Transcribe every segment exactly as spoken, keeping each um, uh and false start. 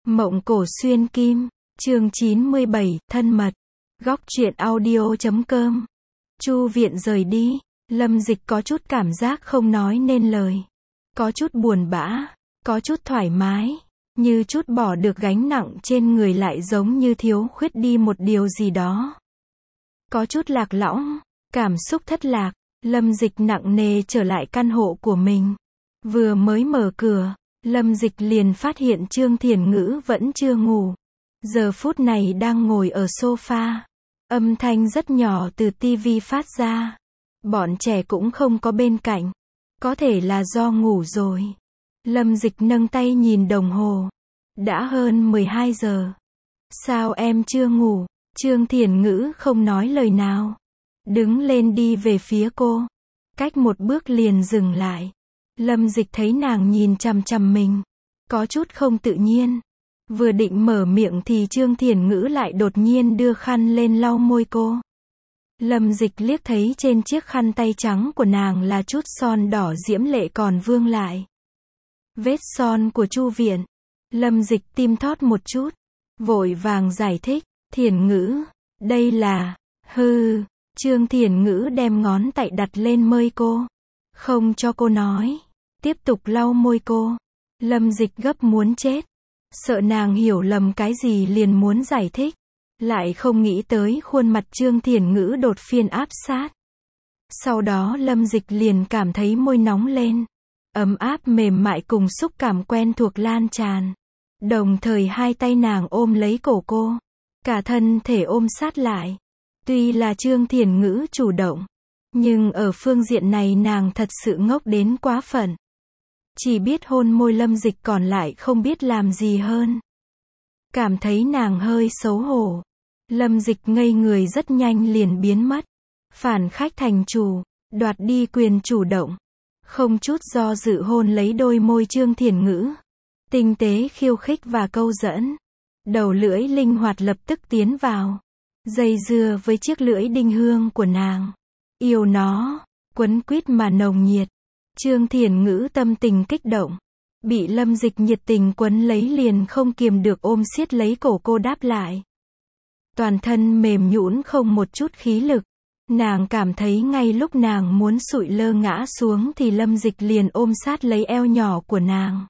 Mộng cổ xuyên kim, chương chín mươi bảy, thân mật. Góc truyện audio chấm com. Chu viện rời đi, Lâm Dịch có chút cảm giác không nói nên lời. Có chút buồn bã, có chút thoải mái, như chút bỏ được gánh nặng trên người lại giống như thiếu khuyết đi một điều gì đó. Có chút lạc lõng, cảm xúc thất lạc, Lâm Dịch nặng nề trở lại căn hộ của mình. Vừa mới mở cửa, Lâm Dịch liền phát hiện Trương Thiển Ngữ vẫn chưa ngủ. Giờ phút này đang ngồi ở sofa. Âm thanh rất nhỏ từ tivi phát ra. Bọn trẻ cũng không có bên cạnh. Có thể là do ngủ rồi. Lâm Dịch nâng tay nhìn đồng hồ. Đã hơn mười hai giờ. Sao em chưa ngủ? Trương Thiển Ngữ không nói lời nào. Đứng lên đi về phía cô. Cách một bước liền dừng lại. Lâm Dịch thấy nàng nhìn chằm chằm mình. Có chút không tự nhiên. Vừa định mở miệng thì Trương Thiển Ngữ lại đột nhiên đưa khăn lên lau môi cô. Lâm Dịch liếc thấy trên chiếc khăn tay trắng của nàng là chút son đỏ diễm lệ còn vương lại. Vết son của Chu viện. Lâm Dịch tim thót một chút. Vội vàng giải thích. Thiển Ngữ, đây là... Hừ. Trương Thiển Ngữ đem ngón tay đặt lên môi cô. Không cho cô nói. Tiếp tục lau môi cô. Lâm Dịch gấp muốn chết. Sợ nàng hiểu lầm cái gì liền muốn giải thích. Lại không nghĩ tới khuôn mặt Trương Thiển Ngữ đột phiên áp sát. Sau đó Lâm Dịch liền cảm thấy môi nóng lên. Ấm áp mềm mại cùng xúc cảm quen thuộc lan tràn. Đồng thời hai tay nàng ôm lấy cổ cô. Cả thân thể ôm sát lại. Tuy là Trương Thiển Ngữ chủ động. Nhưng ở phương diện này nàng thật sự ngốc đến quá phận. Chỉ biết hôn môi Lâm Dịch còn lại không biết làm gì hơn. Cảm thấy nàng hơi xấu hổ. Lâm Dịch ngây người rất nhanh liền biến mất. Phản khách thành chủ, đoạt đi quyền chủ động. Không chút do dự hôn lấy đôi môi Trương Thiển Ngữ. Tinh tế khiêu khích và câu dẫn. Đầu lưỡi linh hoạt lập tức tiến vào. Dây dưa với chiếc lưỡi đinh hương của nàng. Yêu nó, quấn quýt mà nồng nhiệt. Trương Thiển Ngữ tâm tình kích động. Bị Lâm Dịch nhiệt tình quấn lấy liền không kiềm được ôm siết lấy cổ cô đáp lại. Toàn thân mềm nhũn không một chút khí lực. Nàng cảm thấy ngay lúc nàng muốn sụi lơ ngã xuống thì Lâm Dịch liền ôm sát lấy eo nhỏ của nàng.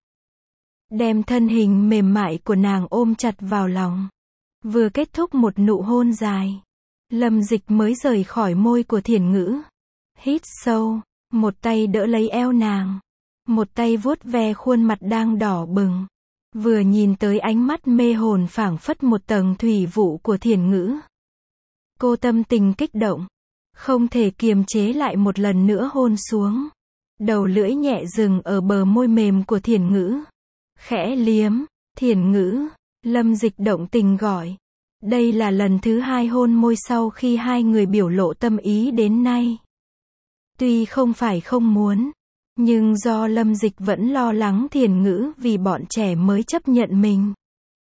Đem thân hình mềm mại của nàng ôm chặt vào lòng. Vừa kết thúc một nụ hôn dài. Lâm Dịch mới rời khỏi môi của Thiển Ngữ. Hít sâu. Một tay đỡ lấy eo nàng. Một tay vuốt ve khuôn mặt đang đỏ bừng. Vừa nhìn tới ánh mắt mê hồn phảng phất một tầng thủy vụ của Thiển Ngữ. Cô tâm tình kích động. Không thể kiềm chế lại một lần nữa hôn xuống. Đầu lưỡi nhẹ dừng ở bờ môi mềm của Thiển Ngữ. Khẽ liếm. Thiển Ngữ. Lâm Dịch động tình gọi. Đây là lần thứ hai hôn môi sau khi hai người biểu lộ tâm ý đến nay. Tuy không phải không muốn, nhưng do Lâm Dịch vẫn lo lắng Thiển Ngữ vì bọn trẻ mới chấp nhận mình.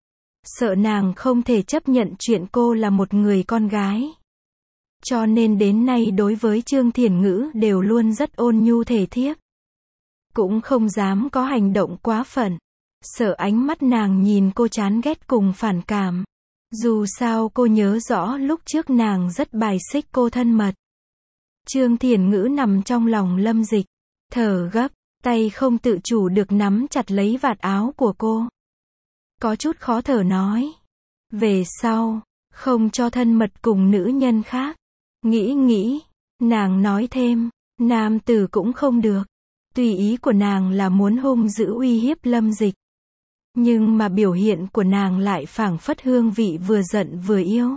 Sợ nàng không thể chấp nhận chuyện cô là một người con gái. Cho nên đến nay đối với Trương Thiển Ngữ đều luôn rất ôn nhu thể thiếp. Cũng không dám có hành động quá phận. Sợ ánh mắt nàng nhìn cô chán ghét cùng phản cảm. Dù sao cô nhớ rõ lúc trước nàng rất bài xích cô thân mật. Trương Thiển Ngữ nằm trong lòng Lâm Dịch. Thở gấp, tay không tự chủ được nắm chặt lấy vạt áo của cô. Có chút khó thở nói. Về sau, không cho thân mật cùng nữ nhân khác. Nghĩ nghĩ, nàng nói thêm, nam tử cũng không được. Tùy ý của nàng là muốn hung dữ uy hiếp Lâm Dịch. Nhưng mà biểu hiện của nàng lại phảng phất hương vị vừa giận vừa yêu.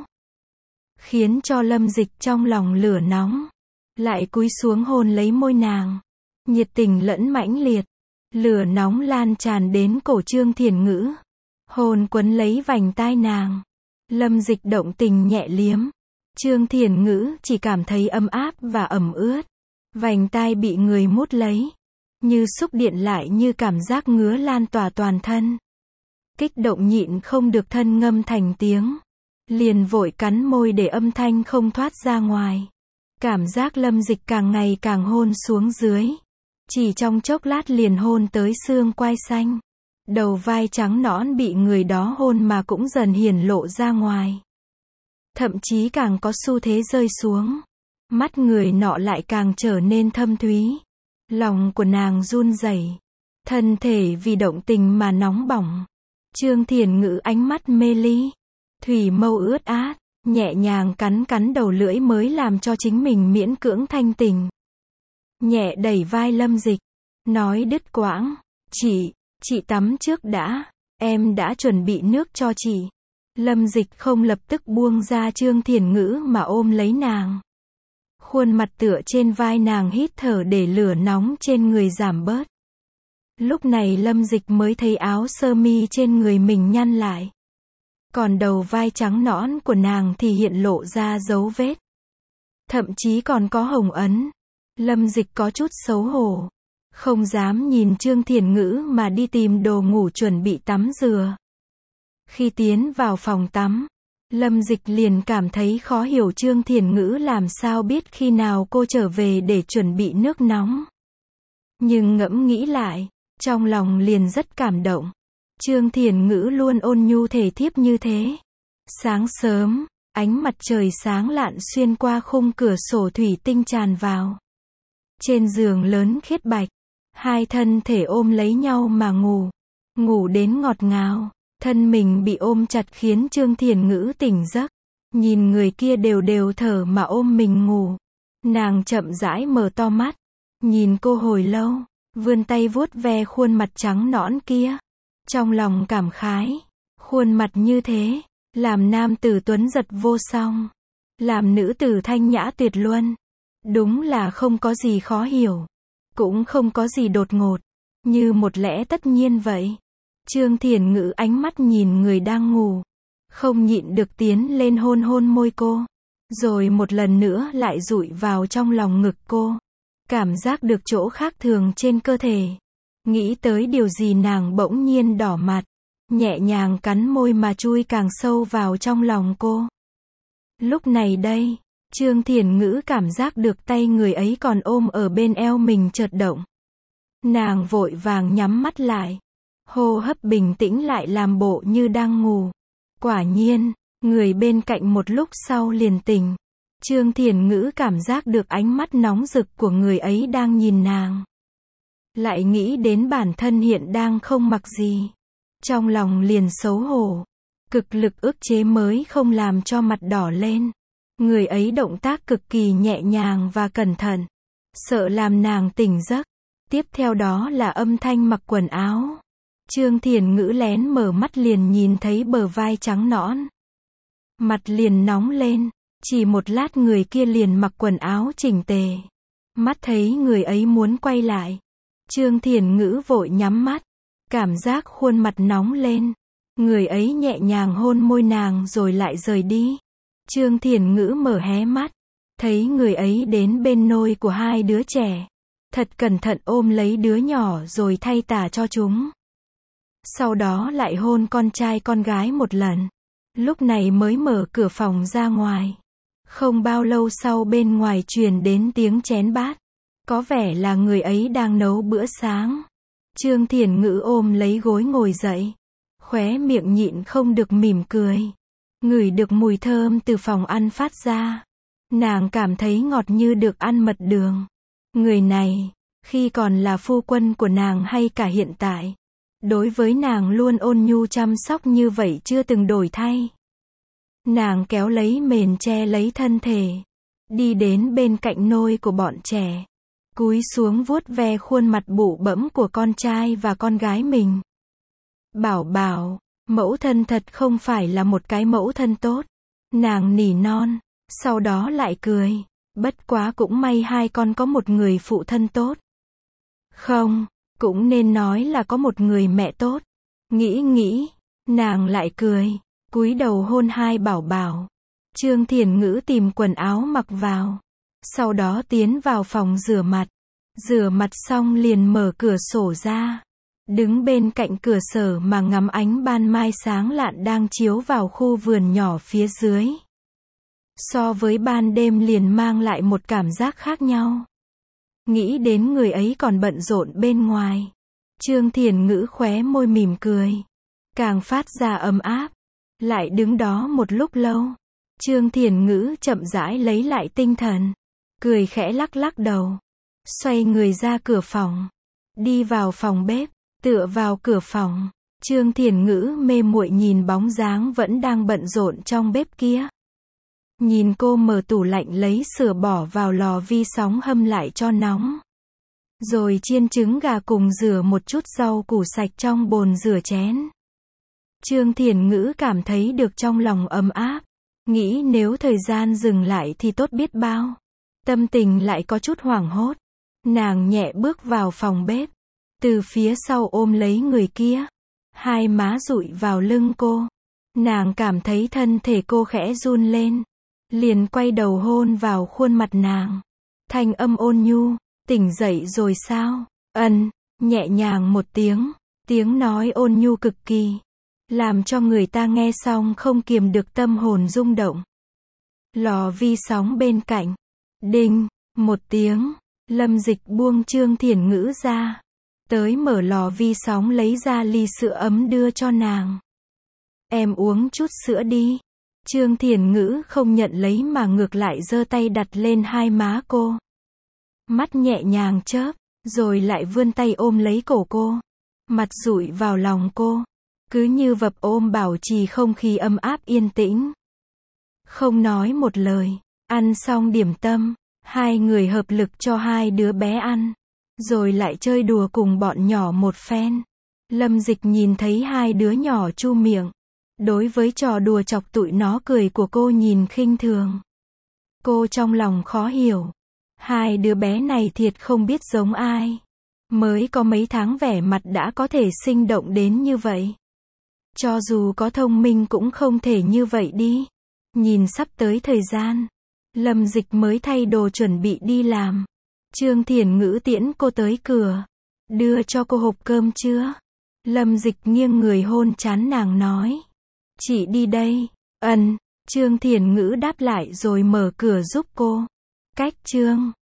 Khiến cho Lâm Dịch trong lòng lửa nóng. Lại cúi xuống hôn lấy môi nàng. Nhiệt tình lẫn mãnh liệt. Lửa nóng lan tràn đến cổ Trương Thiển Ngữ. Hôn quấn lấy vành tai nàng. Lâm Dịch động tình nhẹ liếm. Trương Thiển Ngữ chỉ cảm thấy ấm áp và ẩm ướt. Vành tai bị người mút lấy. Như xúc điện lại như cảm giác ngứa lan tỏa toàn thân. Kích động nhịn không được thân ngâm thành tiếng. Liền vội cắn môi để âm thanh không thoát ra ngoài. Cảm giác Lâm Dịch càng ngày càng hôn xuống dưới. Chỉ trong chốc lát liền hôn tới xương quai xanh. Đầu vai trắng nõn bị người đó hôn mà cũng dần hiển lộ ra ngoài. Thậm chí càng có xu thế rơi xuống. Mắt người nọ lại càng trở nên thâm thúy. Lòng của nàng run rẩy, thân thể vì động tình mà nóng bỏng. Trương Thiền Ngữ ánh mắt mê ly, thủy mâu ướt át, nhẹ nhàng cắn cắn đầu lưỡi mới làm cho chính mình miễn cưỡng thanh tình. Nhẹ đẩy vai Lâm Dịch, nói đứt quãng, chị, chị tắm trước đã, em đã chuẩn bị nước cho chị. Lâm Dịch không lập tức buông ra Trương Thiền Ngữ mà ôm lấy nàng. Khuôn mặt tựa trên vai nàng hít thở để lửa nóng trên người giảm bớt. Lúc này Lâm Dịch mới thấy áo sơ mi trên người mình nhăn lại. Còn đầu vai trắng nõn của nàng thì hiện lộ ra dấu vết. Thậm chí còn có hồng ấn. Lâm Dịch có chút xấu hổ. Không dám nhìn Trương Thiền Ngữ mà đi tìm đồ ngủ chuẩn bị tắm rửa. Khi tiến vào phòng tắm, Lâm Dịch liền cảm thấy khó hiểu Trương Thiền Ngữ làm sao biết khi nào cô trở về để chuẩn bị nước nóng. Nhưng ngẫm nghĩ lại, trong lòng liền rất cảm động. Trương Thiền Ngữ luôn ôn nhu thể thiếp như thế. Sáng sớm, ánh mặt trời sáng lạn xuyên qua khung cửa sổ thủy tinh tràn vào. Trên giường lớn khiết bạch, hai thân thể ôm lấy nhau mà ngủ. Ngủ đến ngọt ngào, thân mình bị ôm chặt khiến Trương Thiền Ngữ tỉnh giấc. Nhìn người kia đều đều thở mà ôm mình ngủ. Nàng chậm rãi mở to mắt, nhìn cô hồi lâu, vươn tay vuốt ve khuôn mặt trắng nõn kia. Trong lòng cảm khái, khuôn mặt như thế, làm nam tử tuấn giật vô song, làm nữ tử thanh nhã tuyệt luân. Đúng là không có gì khó hiểu, cũng không có gì đột ngột, như một lẽ tất nhiên vậy. Trương Thiền Ngữ ánh mắt nhìn người đang ngủ, không nhịn được tiến lên hôn hôn môi cô, rồi một lần nữa lại dụi vào trong lòng ngực cô. Cảm giác được chỗ khác thường trên cơ thể. Nghĩ tới điều gì nàng bỗng nhiên đỏ mặt, nhẹ nhàng cắn môi mà chui càng sâu vào trong lòng cô. Lúc này đây, Trương Thiền Ngữ cảm giác được tay người ấy còn ôm ở bên eo mình chợt động. Nàng vội vàng nhắm mắt lại, hô hấp bình tĩnh lại làm bộ như đang ngủ. Quả nhiên, người bên cạnh một lúc sau liền tỉnh. Trương Thiền Ngữ cảm giác được ánh mắt nóng rực của người ấy đang nhìn nàng. Lại nghĩ đến bản thân hiện đang không mặc gì. Trong lòng liền xấu hổ. Cực lực ức chế mới không làm cho mặt đỏ lên. Người ấy động tác cực kỳ nhẹ nhàng và cẩn thận. Sợ làm nàng tỉnh giấc. Tiếp theo đó là âm thanh mặc quần áo. Trương Thiền Ngữ lén mở mắt liền nhìn thấy bờ vai trắng nõn. Mặt liền nóng lên. Chỉ một lát người kia liền mặc quần áo chỉnh tề. Mắt thấy người ấy muốn quay lại. Trương Thiền Ngữ vội nhắm mắt. Cảm giác khuôn mặt nóng lên. Người ấy nhẹ nhàng hôn môi nàng rồi lại rời đi. Trương Thiền Ngữ mở hé mắt. Thấy người ấy đến bên nôi của hai đứa trẻ. Thật cẩn thận ôm lấy đứa nhỏ rồi thay tả cho chúng. Sau đó lại hôn con trai con gái một lần. Lúc này mới mở cửa phòng ra ngoài. Không bao lâu sau bên ngoài truyền đến tiếng chén bát. Có vẻ là người ấy đang nấu bữa sáng. Trương Thiền Ngữ ôm lấy gối ngồi dậy. Khóe miệng nhịn không được mỉm cười. Ngửi được mùi thơm từ phòng ăn phát ra. Nàng cảm thấy ngọt như được ăn mật đường. Người này, khi còn là phu quân của nàng hay cả hiện tại, đối với nàng luôn ôn nhu chăm sóc như vậy chưa từng đổi thay. Nàng kéo lấy mền che lấy thân thể. Đi đến bên cạnh nôi của bọn trẻ. Cúi xuống vuốt ve khuôn mặt bụ bẫm của con trai và con gái mình. Bảo bảo, mẫu thân thật không phải là một cái mẫu thân tốt. Nàng nỉ non, sau đó lại cười. Bất quá cũng may hai con có một người phụ thân tốt. Không, cũng nên nói là có một người mẹ tốt. Nghĩ nghĩ, nàng lại cười. Cúi đầu hôn hai bảo bảo. Trương Thiền Ngữ tìm quần áo mặc vào. Sau đó tiến vào phòng rửa mặt. Rửa mặt xong liền mở cửa sổ ra. Đứng bên cạnh cửa sổ mà ngắm ánh ban mai sáng lạn đang chiếu vào khu vườn nhỏ phía dưới. So với ban đêm liền mang lại một cảm giác khác nhau. Nghĩ đến người ấy còn bận rộn bên ngoài. Trương Thiền Ngữ khóe môi mỉm cười. Càng phát ra ấm áp. Lại đứng đó một lúc lâu. Trương Thiền Ngữ chậm rãi lấy lại tinh thần. Cười khẽ lắc lắc đầu. Xoay người ra cửa phòng. Đi vào phòng bếp. Tựa vào cửa phòng. Trương Thiền Ngữ mê muội nhìn bóng dáng vẫn đang bận rộn trong bếp kia. Nhìn cô mở tủ lạnh lấy sữa bỏ vào lò vi sóng hâm lại cho nóng. Rồi chiên trứng gà cùng rửa một chút rau củ sạch trong bồn rửa chén. Trương Thiền Ngữ cảm thấy được trong lòng ấm áp. Nghĩ nếu thời gian dừng lại thì tốt biết bao. Tâm tình lại có chút hoảng hốt. Nàng nhẹ bước vào phòng bếp. Từ phía sau ôm lấy người kia. Hai má dụi vào lưng cô. Nàng cảm thấy thân thể cô khẽ run lên. Liền quay đầu hôn vào khuôn mặt nàng. Thanh âm ôn nhu. Tỉnh dậy rồi sao? Ân, nhẹ nhàng một tiếng. Tiếng nói ôn nhu cực kỳ. Làm cho người ta nghe xong không kiềm được tâm hồn rung động. Lò vi sóng bên cạnh. Đinh, một tiếng. Lâm Dịch buông Trương Thiền Ngữ ra. Tới mở lò vi sóng lấy ra ly sữa ấm đưa cho nàng. Em uống chút sữa đi. Trương Thiền Ngữ không nhận lấy mà ngược lại giơ tay đặt lên hai má cô. Mắt nhẹ nhàng chớp, rồi lại vươn tay ôm lấy cổ cô. Mặt dụi vào lòng cô. Cứ như vập ôm bảo trì không khí ấm áp yên tĩnh. Không nói một lời. Ăn xong điểm tâm. Hai người hợp lực cho hai đứa bé ăn. Rồi lại chơi đùa cùng bọn nhỏ một phen. Lâm Dịch nhìn thấy hai đứa nhỏ chu miệng. Đối với trò đùa chọc tụi nó cười của cô nhìn khinh thường. Cô trong lòng khó hiểu. Hai đứa bé này thiệt không biết giống ai. Mới có mấy tháng vẻ mặt đã có thể sinh động đến như vậy. Cho dù có thông minh cũng không thể như vậy đi. Nhìn sắp tới thời gian. Lâm Dịch mới thay đồ chuẩn bị đi làm. Trương Thiền Ngữ tiễn cô tới cửa. Đưa cho cô hộp cơm chưa? Lâm Dịch nghiêng người hôn trán nàng nói. Chị đi đây. Ân. Trương Thiền Ngữ đáp lại rồi mở cửa giúp cô. Cách Trương